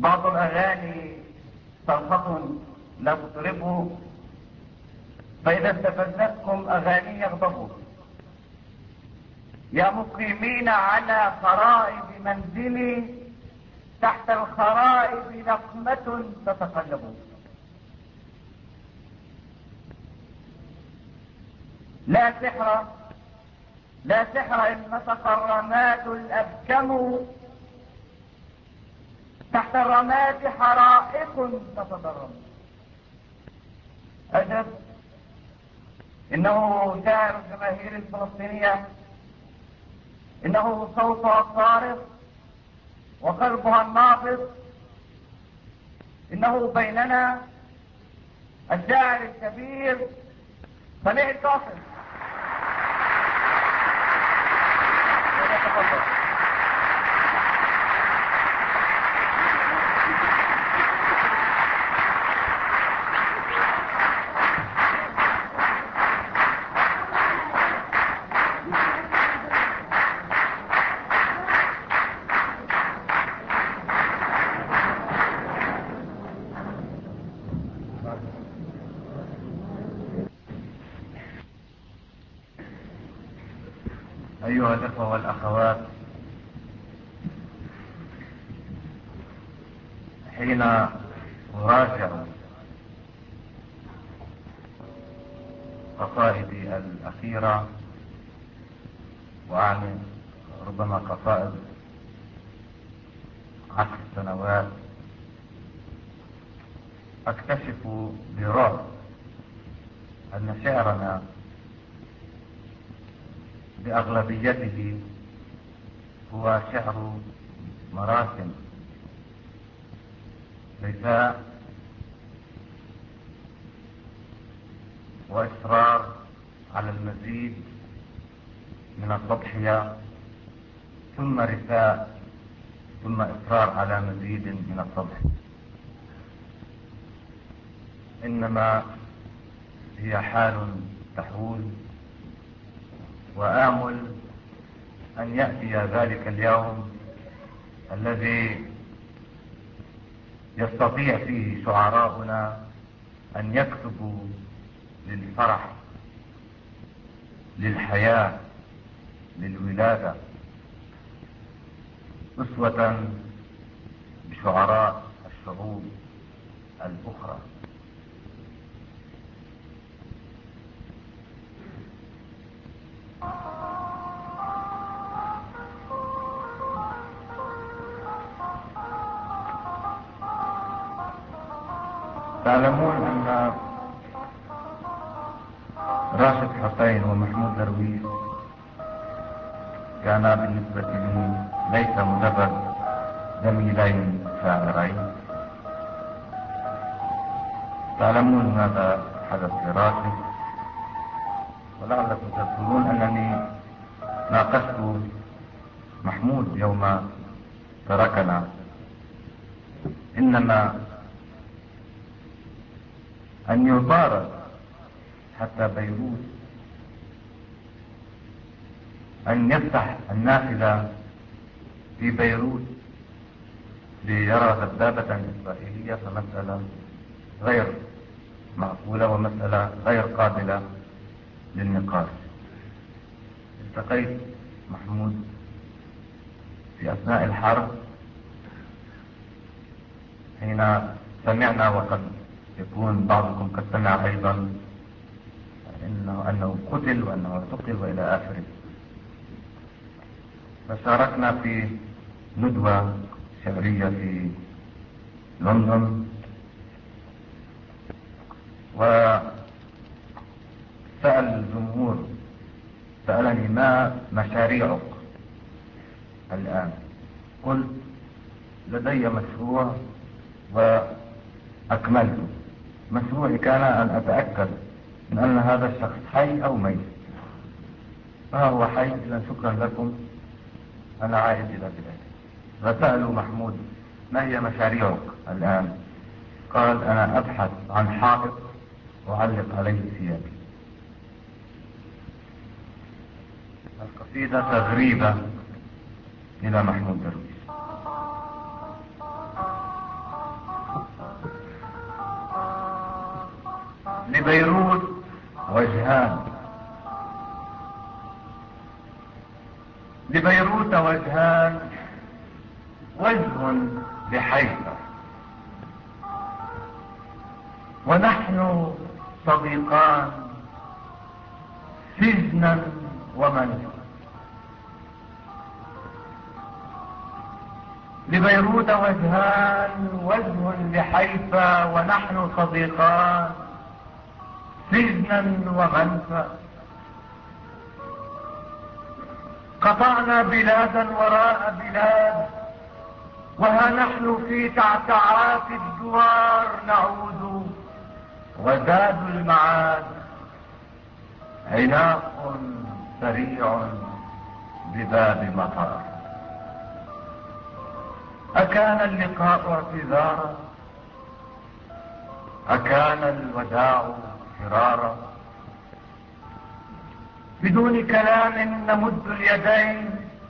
بعض الأغاني صرخة لا تطربوا، فإذا استفزتكم أغاني يغضبوا. يا مقيمين على خرائب منزلي، تحت الخرائب نقمة تتقلب. لا سحر لا سحر إن نطق الرماد الأبكم، تحت الرماد حرائق تتضرم. أجب، إنه شاعر الجماهير الفلسطينية، إنه صوتها الصارخ وقلبها النابض، إنه بيننا الشاعر الكبير سميع القاسم. أيها الأخوة والأخوات، حين أراجع قصائدي الأخيرة، وأعني ربما قصائد 10 سنوات، أكتشف برعب أن شعرنا بأغلبيته هو شعر مراسم، رثاء وإصرار على المزيد من التضحية، ثم رثاء، ثم إصرار على مزيد من التضحية. إنما هي حال تحول، وآمل أن يأتي ذلك اليوم الذي يستطيع فيه شعراؤنا أن يكتبوا للفرح، للحياة، للولادة، أسوة بشعراء الشعوب الأخرى. تعلمون أن راشد حسين ومحمود درويش كانا بالنسبة لي ليس مجرد زميلين شاعرين. تعلمون ماذا حدث لراشد، ولعلكم تذكرون أنني ناقشت محمود يوم تركنا. إنما أن يطارد حتى بيروت، أن يفتح النافذة في بيروت ليرى دبابة إسرائيلية، فمسألة غير معقولة ومسألة غير قابلة للنقاش. التقيت محمود في أثناء الحرب حين سمعنا، وقد يكون بعضكم قد سمع أيضا أنه قتل وأنه اعتقل وإلى آخره. فشاركنا في ندوة شعرية في لندن، وسأل الجمهور، سألني ما مشاريعك الآن؟ قلت لدي مشروع وأكملته. مشروعي كان أن أتأكد من أن هذا الشخص حي أو ميت، فهو حي، إذا شكرا لكم، أنا عائد إلى بلادي. فسألوا محمود ما هي مشاريعك الآن؟ قال أنا أبحث عن حائط أعلق عليه ثيابي. القصيدة تغريبة إلى محمود درويش. لبيروت وجهان، لبيروت وجهان، وجه لحيفا، ونحن صديقان سجنا ومنفى. لبيروت وجهان، وجه لحيفا، ونحن صديقان سجنا ومنفى. قطعنا بلادا وراء بلاد، وها نحن في تعتعات الدوار نعود، وزاد المعاد عناق سريع بباب مطار. أكان اللقاء اعتذارا؟ أكان الوداع فرارا؟ بدون كلام نمد اليدين،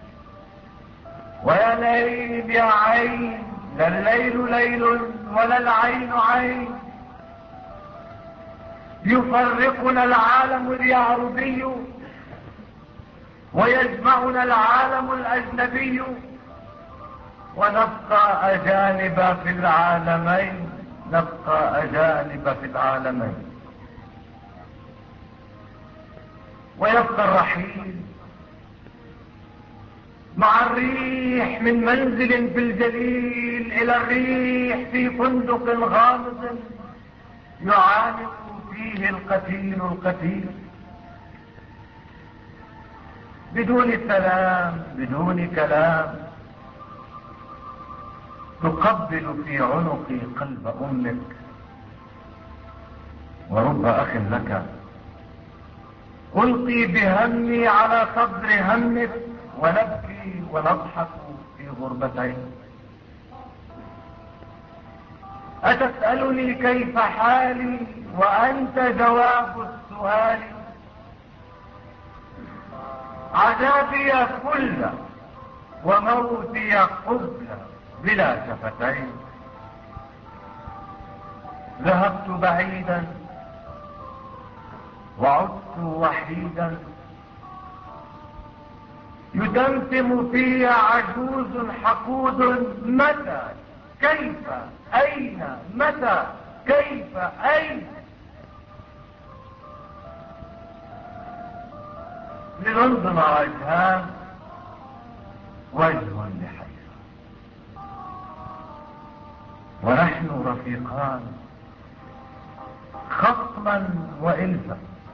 ويا ليل يا عين، لا الليل ليل ولا العين عين. يفرقنا العالم اليعربي، ويجمعنا العالم الأجنبي، ونبقى أجانب في العالمين، نبقى أجانب في العالمين. ويبقى الرحيل مع الريح من منزل في الجليل إلى الريح في فندق غامض يعانق فيه القتيل القتيل. بدون سلام، بدون كلام، تقبل في عنقي قلب أمك، ورب أخ لك ألقي بهمي على صدر همك، ونبكي ونضحك في غربتين. أتسألني كيف حالي وأنت جواب السؤال؟ عذابي كل وموتي قبل بلا شفتين. ذهبت بعيدا وعدت وحيدا، يتمتم في عجوز حقود. متى؟ كيف؟ أين؟ متى؟ كيف؟ أين؟ للندن وجهان، وجه لحيفا، ونحن رفيقان خصما وإلفا.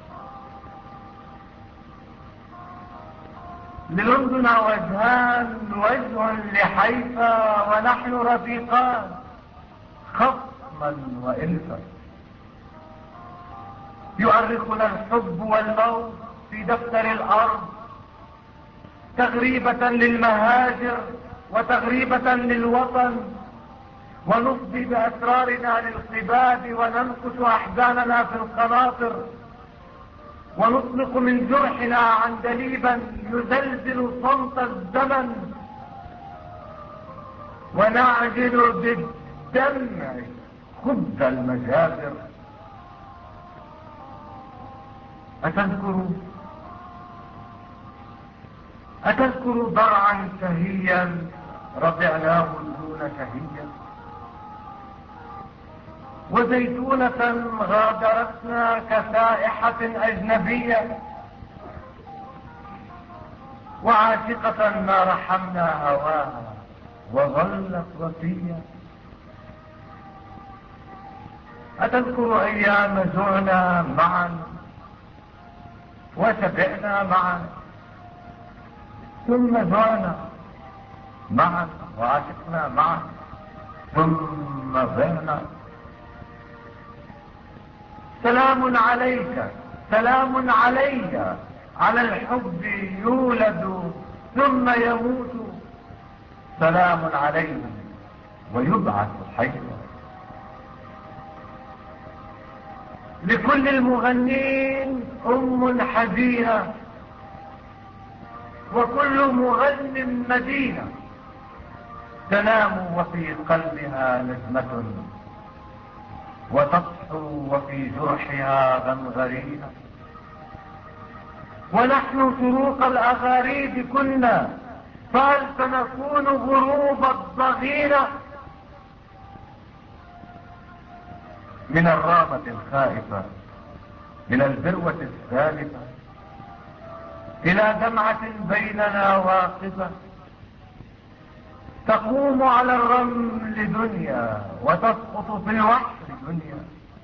للندن وجهان، وجه لحيفا، ونحن رفيقان خصما وإلفا. يؤرخنا الحب والموت في دفتر الأرض، تغريبة للمهاجر وتغريبة للوطن، ونفضي بأسرارنا للقباب، وننقش أحزاننا في القناطر، ونطلق من جرحنا عندليبا يزلزل صمت الزمن، ونعجل بالدمع خبز المجازر. أتذكر ضرعا شهيا رضعناه دون شهيا، وزيتونة غادرتنا كسائحة أجنبية، وعاشقة ما رحمنا هواها وظلت وفية. أتذكر أيام زعنا معا وشبعنا معا، ثم زعنا معا وعاشقنا معا، ثم ضعنا. سلام عليك، سلام علي، على الحب يولد ثم يموت، سلام عليه ويبعث حيا. لكل المغنين أم حزينة، وكل مغن مدينة، تنام وفي قلبها نجمة وتصحو وفي جرحها غمغرينا. ونحن شروق الأغاريد كنا، فهل سنكون غروب الضغينة؟ من الرامة الخائفة إلى الذروة الثالثة، إلى دمعة بيننا واقفة، تقوم على الرمل دنيا وتسقط في الوحر دنيا.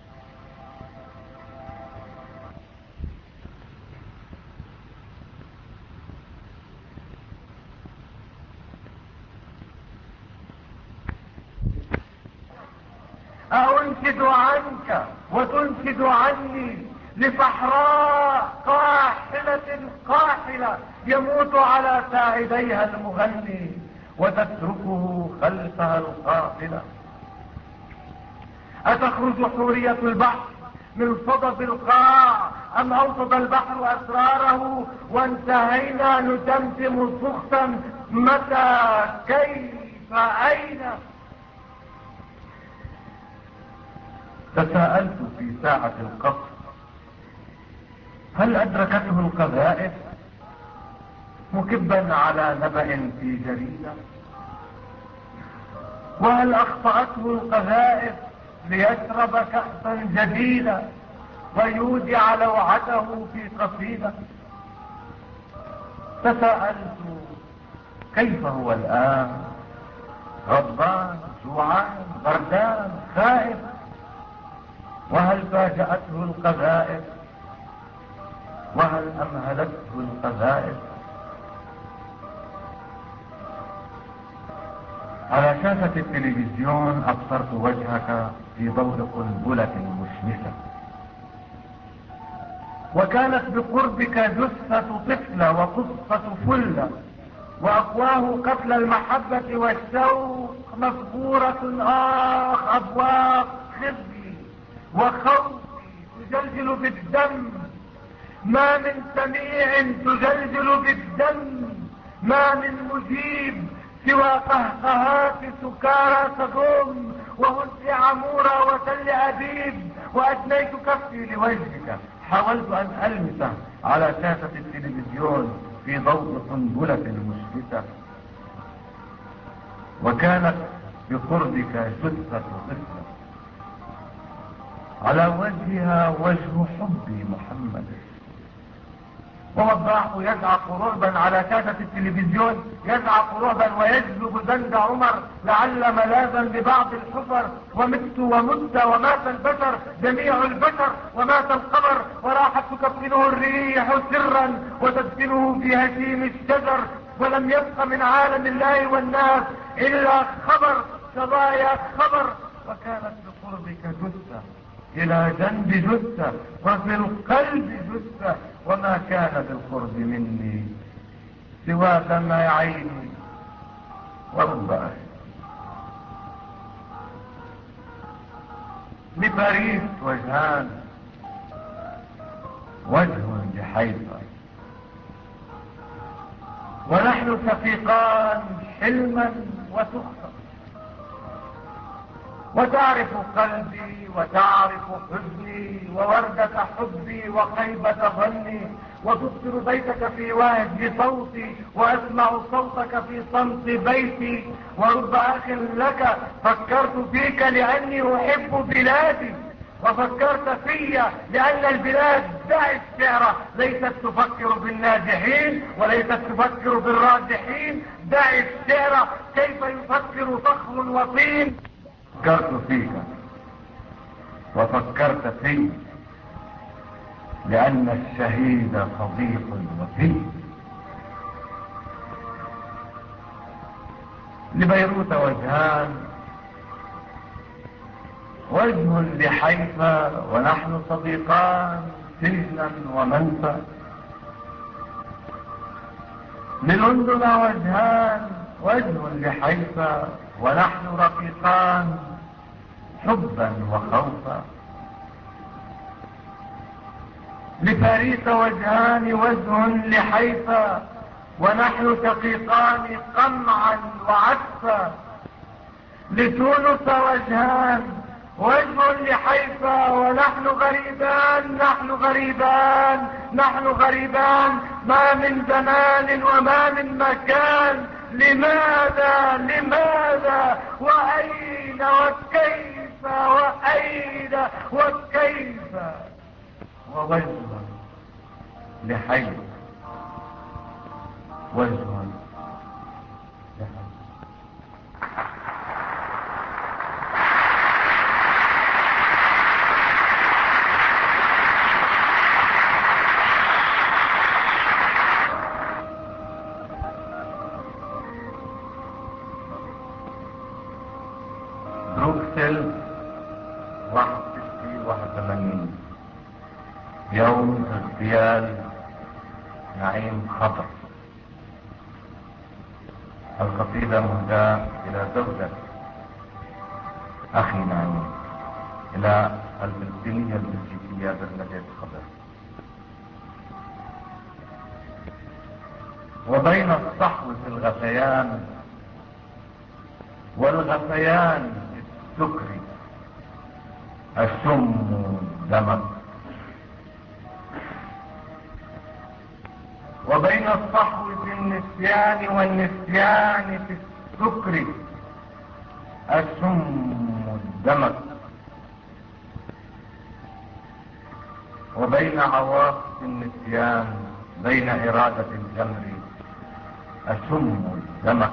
أنشد عنك وتنشد عني لصحراء قاحلة قاحلة يموت على ساعديها المغني وتتركه خلفها القافلة. أتخرج حورية البحر من صدف القاع أم أوصد البحر أسراره وانتهينا نتمتم سخطا متى كيف أين؟ تساءلت في ساعة القصر هل أدركته القذائف مكبا على نبأ في جريدة؟ وهل أخطأته القذائف ليشرب كأسا جديدة ويودع لوعته في قصيدة؟ تساءلت كيف هو الآن، غضبان جوعان بردان خائف؟ وهل فاجأته القذائف وهل أمهلته القذائف؟ على شاشة التلفزيون أبصرت وجهك في ضوء قنبلة مشمسة، وكانت بقربك جثة طفلة وقصة فلة، وأقواه قتل المحبة والشوق مفجورة أبواب خزي وخوفي تجلجل بالدم. ما من سميع تجلجل بالدم، ما من مجيب سوى قهقهات سكارى تضم وهز عمورة وتل أبيب. وأدنيت كفي لوجهك، حاولت أن ألمسه على شاشة التلفزيون في ضوء قنبلة مشبسة، وكانت بقربك جثة طفلة على وجهها وجه حبي محمد. ووضعه يزعق رعبا على شاشة التلفزيون، يزعق رعبا ويجذب زند عمر لعل ملاذا لبعض الحفر. ومت ومت ومات البشر، جميع البشر، ومات القمر، وراحت تكفنه الريح سرا وتدفنه في هشيم الشجر. ولم يبق من عالم الله والناس إلا خبر شظايا خبر. وكانت بقربك جثة، إلى جنب جثة، وفي القلب جثة، وما كان بالقرب مني سوى دمع عيني ورب أهلي. لباريس وجهان، وجه لحيفا، ونحن شفيقان حلما وسخطا. وتعرف قلبي وتعرف حزني ووردة حبي وخيبة ظني، وتبصر بيتك في وهج صوتي وأسمع صوتك في صمت بيتي. ورب أخ لك فكرت فيك لأني أحب بلادي، وفكرت في لأن البلاد دع الشعر ليست تفكر بالناجحين وليست تفكر بالراجحين. دع الشعر كيف يفكر صخر وطين. فكرت فيك وفكرت في لأن الشهيد صديق وفي. لبيروت وجهان، وجه لحيفا ونحن صديقان سجنا ومنفى. للندن وجهان، وجه لحيفا ونحن رفيقان حبا وخوفا. لباريس وجهان، وجه لحيفا ونحن شقيقان قمعا وعسفا. لتونس وجهان، وجه لحيفا ونحن غريبان، نحن غريبان، نحن غريبان، ما من زمان وما من مكان. لماذا لماذا وأين وكيف وأين وكيف؟ ووجه لحيفا، وجه لحيفا. بروكسل 61 يوم اغتيال نعيم خطر. القصيدة مهداة إلى زوجة أخي نعيم، إلى الفلسطينية البلجيكية برناديت خضر. وبين الصحو في الغثيان والغثيان السكري السم دمك. وبين الصحو في النسيان والنسيان في السكر السم الدمك. وبين عواصف النسيان بين إرادة الجمر السم الدمك.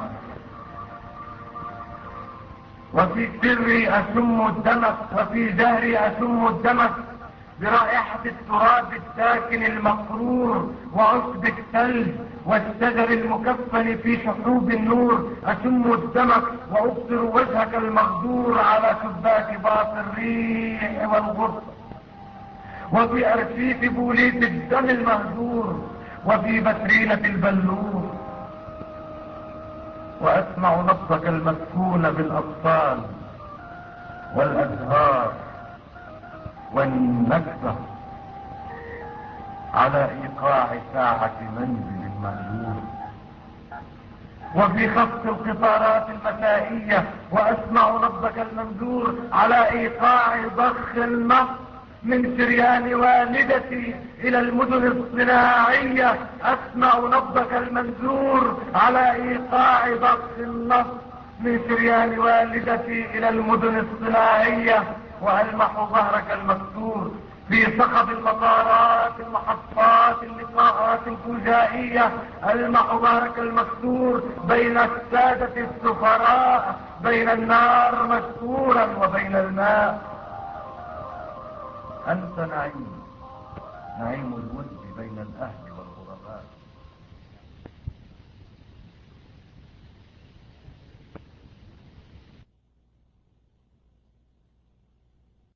وفي سري أسم الدمك، وفي جهري أسم الدمك برائحة التراب الساكن المقرور وعصب الثلج والشجر المكفن في شحوب النور. أسم الدمك وأبصر وجهك المغدور على شباك باط الريح والغصن. وفي أرشيف بوليت الدم المهجور، وفي بترينة البلور. وأسمع نبضك المسكون بالأطفال والأزهار والنكبة على إيقاع ساعة منزل مهجور. وفي خفق القطارات المسائية وأسمع نبضك المنذور على إيقاع ضخ النفط من شريان والدتي إلى المدن الصناعية. أسمع نبضك المنذور على إيقاع ضخ النفط من شريان والدتي إلى المدن الصناعية. وألمح ظهرك المكسور في صخب المطارات المحطات اللقاءات الفجائية. ألمح ظهرك المكسور بين السادة السفراء، بين النار مكسورا وبين الماء. أنت نعيم، نعيم الود بين الأهل والغرباء.